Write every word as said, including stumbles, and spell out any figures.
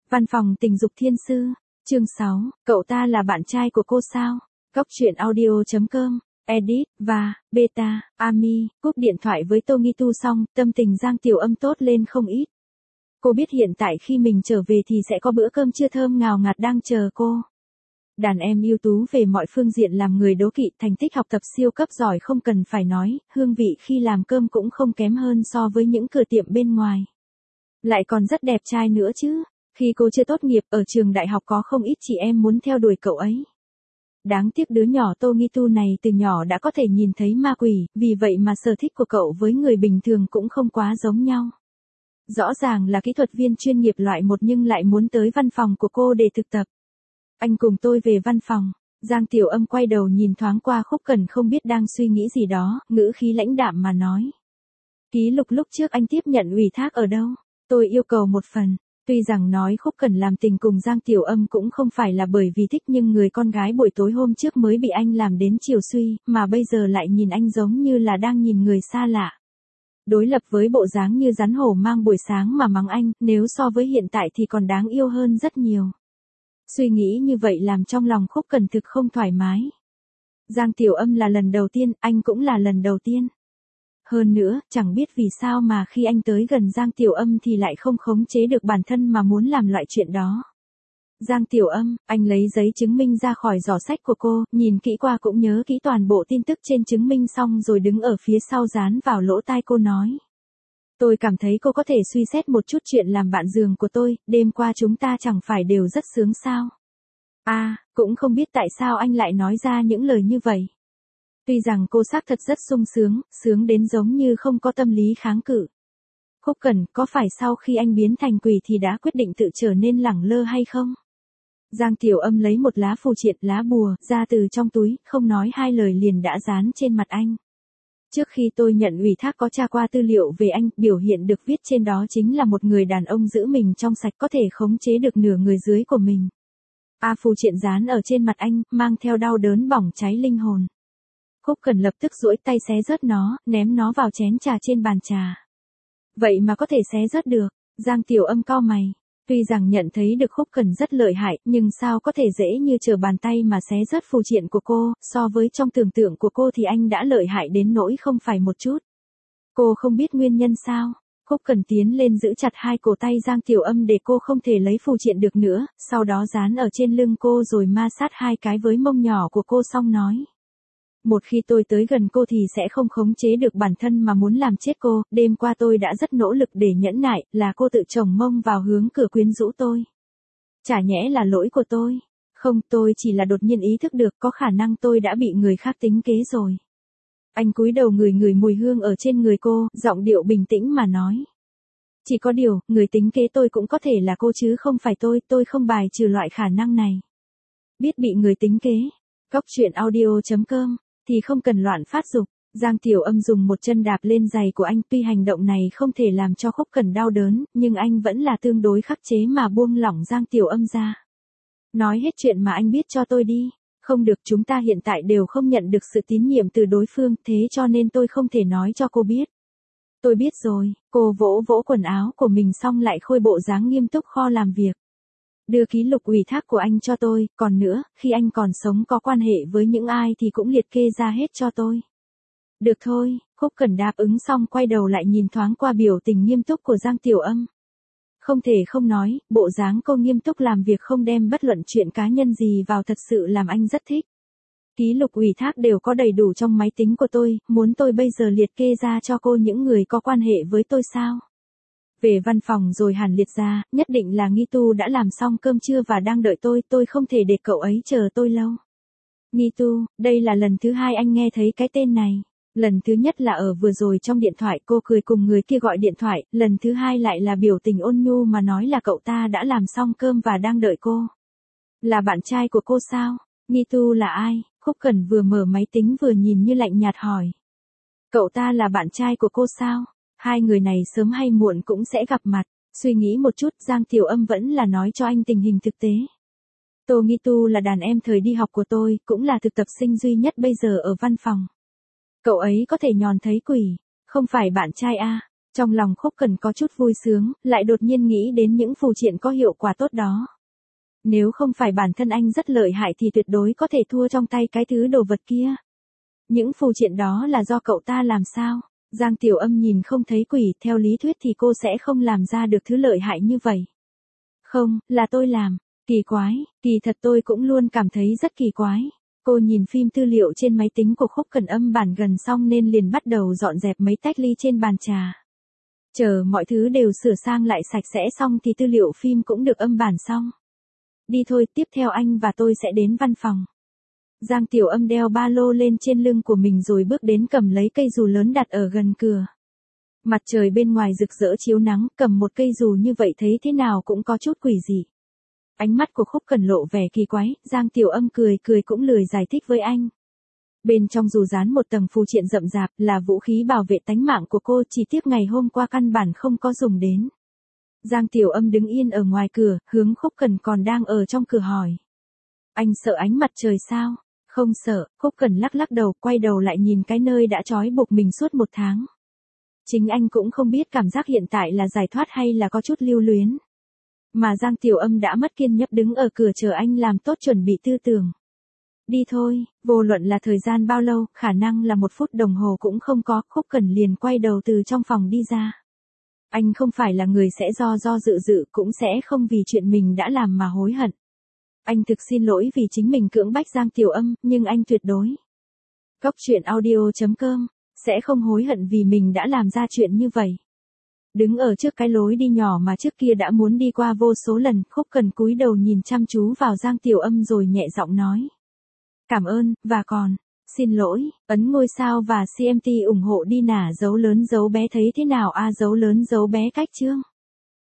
Văn phòng tình dục thiên sư, chương sáu, cậu ta là bạn trai của cô sao? Góc truyện audio chấm com, edit, và, beta, Ami, cúp điện thoại với Tomitu xong, tâm tình Giang Tiểu Âm tốt lên không ít. Cô biết hiện tại khi mình trở về thì sẽ có bữa cơm trưa thơm ngào ngạt đang chờ cô. Đàn em ưu tú về mọi phương diện làm người đố kỵ, thành tích học tập siêu cấp giỏi không cần phải nói, hương vị khi làm cơm cũng không kém hơn so với những cửa tiệm bên ngoài. Lại còn rất đẹp trai nữa chứ. Khi cô chưa tốt nghiệp ở trường đại học có không ít chị em muốn theo đuổi cậu ấy. Đáng tiếc đứa nhỏ Tomitu này từ nhỏ đã có thể nhìn thấy ma quỷ, vì vậy mà sở thích của cậu với người bình thường cũng không quá giống nhau. Rõ ràng là kỹ thuật viên chuyên nghiệp loại một nhưng lại muốn tới văn phòng của cô để thực tập. Anh cùng tôi về văn phòng. Giang Tiểu Âm quay đầu nhìn thoáng qua Khúc Cẩn không biết đang suy nghĩ gì đó, ngữ khí lãnh đạm mà nói. Ký lục lúc trước anh tiếp nhận ủy thác ở đâu? Tôi yêu cầu một phần. Tuy rằng nói Khúc Cẩn làm tình cùng Giang Tiểu Âm cũng không phải là bởi vì thích nhưng người con gái buổi tối hôm trước mới bị anh làm đến chiều suy, mà bây giờ lại nhìn anh giống như là đang nhìn người xa lạ. Đối lập với bộ dáng như rắn hổ mang buổi sáng mà mắng anh, nếu so với hiện tại thì còn đáng yêu hơn rất nhiều. Suy nghĩ như vậy làm trong lòng Khúc Cẩn thực không thoải mái. Giang Tiểu Âm là lần đầu tiên, anh cũng là lần đầu tiên. Hơn nữa, chẳng biết vì sao mà khi anh tới gần Giang Tiểu Âm thì lại không khống chế được bản thân mà muốn làm loại chuyện đó. Giang Tiểu Âm, anh lấy giấy chứng minh ra khỏi giỏ sách của cô, nhìn kỹ qua cũng nhớ kỹ toàn bộ tin tức trên chứng minh xong rồi đứng ở phía sau dán vào lỗ tai cô nói. Tôi cảm thấy cô có thể suy xét một chút chuyện làm bạn giường của tôi, đêm qua chúng ta chẳng phải đều rất sướng sao. À, cũng không biết tại sao anh lại nói ra những lời như vậy. Tuy rằng cô xác thật rất sung sướng, sướng đến giống như không có tâm lý kháng cự. Khúc Cẩn, có phải sau khi anh biến thành quỷ thì đã quyết định tự trở nên lẳng lơ hay không? Giang Tiểu Âm lấy một lá phù triện, lá bùa, ra từ trong túi, không nói hai lời liền đã dán trên mặt anh. Trước khi tôi nhận ủy thác có tra qua tư liệu về anh, biểu hiện được viết trên đó chính là một người đàn ông giữ mình trong sạch có thể khống chế được nửa người dưới của mình. A phù triện dán ở trên mặt anh, mang theo đau đớn bỏng cháy linh hồn. Khúc Cẩn lập tức duỗi tay xé rớt nó, ném nó vào chén trà trên bàn trà. Vậy mà có thể xé rớt được, Giang Tiểu Âm cau mày. Tuy rằng nhận thấy được Khúc Cẩn rất lợi hại, nhưng sao có thể dễ như trở bàn tay mà xé rớt phù triện của cô, so với trong tưởng tượng của cô thì anh đã lợi hại đến nỗi không phải một chút. Cô không biết nguyên nhân sao? Khúc Cẩn tiến lên giữ chặt hai cổ tay Giang Tiểu Âm để cô không thể lấy phù triện được nữa, sau đó dán ở trên lưng cô rồi ma sát hai cái với mông nhỏ của cô xong nói. Một khi tôi tới gần cô thì sẽ không khống chế được bản thân mà muốn làm chết cô, đêm qua tôi đã rất nỗ lực để nhẫn nại, là cô tự chồng mông vào hướng cửa quyến rũ tôi. Chả nhẽ là lỗi của tôi. Không, tôi chỉ là đột nhiên ý thức được có khả năng tôi đã bị người khác tính kế rồi. Anh cúi đầu ngửi ngửi mùi hương ở trên người cô, giọng điệu bình tĩnh mà nói. Chỉ có điều, người tính kế tôi cũng có thể là cô chứ không phải tôi, tôi không bài trừ loại khả năng này. Biết bị người tính kế. Góc truyện audio chấm com. Thì không cần loạn phát dục. Giang Tiểu Âm dùng một chân đạp lên giày của anh, tuy hành động này không thể làm cho Khúc Cẩn đau đớn, nhưng anh vẫn là tương đối khắc chế mà buông lỏng Giang Tiểu Âm ra. Nói hết chuyện mà anh biết cho tôi đi. Không được, chúng ta hiện tại đều không nhận được sự tín nhiệm từ đối phương, thế cho nên tôi không thể nói cho cô biết. Tôi biết rồi, cô vỗ vỗ quần áo của mình xong lại khôi bộ dáng nghiêm túc kho làm việc. Đưa ký lục ủy thác của anh cho tôi, còn nữa, khi anh còn sống có quan hệ với những ai thì cũng liệt kê ra hết cho tôi. Được thôi, Khúc Cẩn đáp ứng xong quay đầu lại nhìn thoáng qua biểu tình nghiêm túc của Giang Tiểu Âm. Không thể không nói, bộ dáng cô nghiêm túc làm việc không đem bất luận chuyện cá nhân gì vào thật sự làm anh rất thích. Ký lục ủy thác đều có đầy đủ trong máy tính của tôi, muốn tôi bây giờ liệt kê ra cho cô những người có quan hệ với tôi sao? Về văn phòng rồi hẳn liệt ra, nhất định là Nghi Tu đã làm xong cơm trưa và đang đợi tôi, tôi không thể để cậu ấy chờ tôi lâu. Nghi Tu, đây là lần thứ hai anh nghe thấy cái tên này. Lần thứ nhất là ở vừa rồi trong điện thoại cô cười cùng người kia gọi điện thoại, lần thứ hai lại là biểu tình ôn nhu mà nói là cậu ta đã làm xong cơm và đang đợi cô. Là bạn trai của cô sao? Nghi Tu là ai? Khúc Cẩn vừa mở máy tính vừa nhìn như lạnh nhạt hỏi. Cậu ta là bạn trai của cô sao? Hai người này sớm hay muộn cũng sẽ gặp mặt. Suy nghĩ một chút, Giang Tiểu Âm vẫn là nói cho anh tình hình thực tế. Tô Nghi Tu là đàn em thời đi học của tôi, cũng là thực tập sinh duy nhất bây giờ ở văn phòng. Cậu ấy có thể nhòn thấy quỷ, không phải bạn trai à? Trong lòng Khúc Cẩn có chút vui sướng, lại đột nhiên nghĩ đến những phù triện có hiệu quả tốt đó. Nếu không phải bản thân anh rất lợi hại thì tuyệt đối có thể thua trong tay cái thứ đồ vật kia. Những phù triện đó là do cậu ta làm sao? Giang Tiểu Âm nhìn không thấy quỷ, theo lý thuyết thì cô sẽ không làm ra được thứ lợi hại như vậy. Không, là tôi làm. Kỳ quái, kỳ thật tôi cũng luôn cảm thấy rất kỳ quái. Cô nhìn phim tư liệu trên máy tính của Khúc Cẩn âm bản gần xong nên liền bắt đầu dọn dẹp mấy tách ly trên bàn trà. Chờ mọi thứ đều sửa sang lại sạch sẽ xong thì tư liệu phim cũng được âm bản xong. Đi thôi, tiếp theo anh và tôi sẽ đến văn phòng. Giang Tiểu Âm đeo ba lô lên trên lưng của mình rồi bước đến cầm lấy cây dù lớn đặt ở gần cửa. Mặt trời bên ngoài rực rỡ chiếu nắng, cầm một cây dù như vậy thấy thế nào cũng có chút quỷ dị. Ánh mắt của Khúc Cẩn lộ vẻ kỳ quái, Giang Tiểu Âm cười cười cũng lười giải thích với anh. Bên trong dù dán một tầng phù triện rậm rạp là vũ khí bảo vệ tánh mạng của cô, chỉ tiếc ngày hôm qua căn bản không có dùng đến. Giang Tiểu Âm đứng yên ở ngoài cửa, hướng Khúc Cẩn còn đang ở trong cửa hỏi. Anh sợ ánh mặt trời sao? Không sợ, Khúc Cẩn lắc lắc đầu, quay đầu lại nhìn cái nơi đã trói buộc mình suốt một tháng. Chính anh cũng không biết cảm giác hiện tại là giải thoát hay là có chút lưu luyến. Mà Giang Tiểu Âm đã mất kiên nhẫn đứng ở cửa chờ anh làm tốt chuẩn bị tư tưởng. Đi thôi, vô luận là thời gian bao lâu, khả năng là một phút đồng hồ cũng không có, Khúc Cẩn liền quay đầu từ trong phòng đi ra. Anh không phải là người sẽ do do dự dự cũng sẽ không vì chuyện mình đã làm mà hối hận. Anh thực xin lỗi vì chính mình cưỡng bách Giang Tiểu Âm, nhưng anh tuyệt đối. Cốc truyện audio chấm com sẽ không hối hận vì mình đã làm ra chuyện như vậy. Đứng ở trước cái lối đi nhỏ mà trước kia đã muốn đi qua vô số lần, Khúc Cẩn cúi đầu nhìn chăm chú vào Giang Tiểu Âm rồi nhẹ giọng nói. Cảm ơn, và còn, xin lỗi, ấn ngôi sao và xê em tê ủng hộ đi nả dấu lớn dấu bé thấy thế nào a dấu lớn dấu bé cách chương.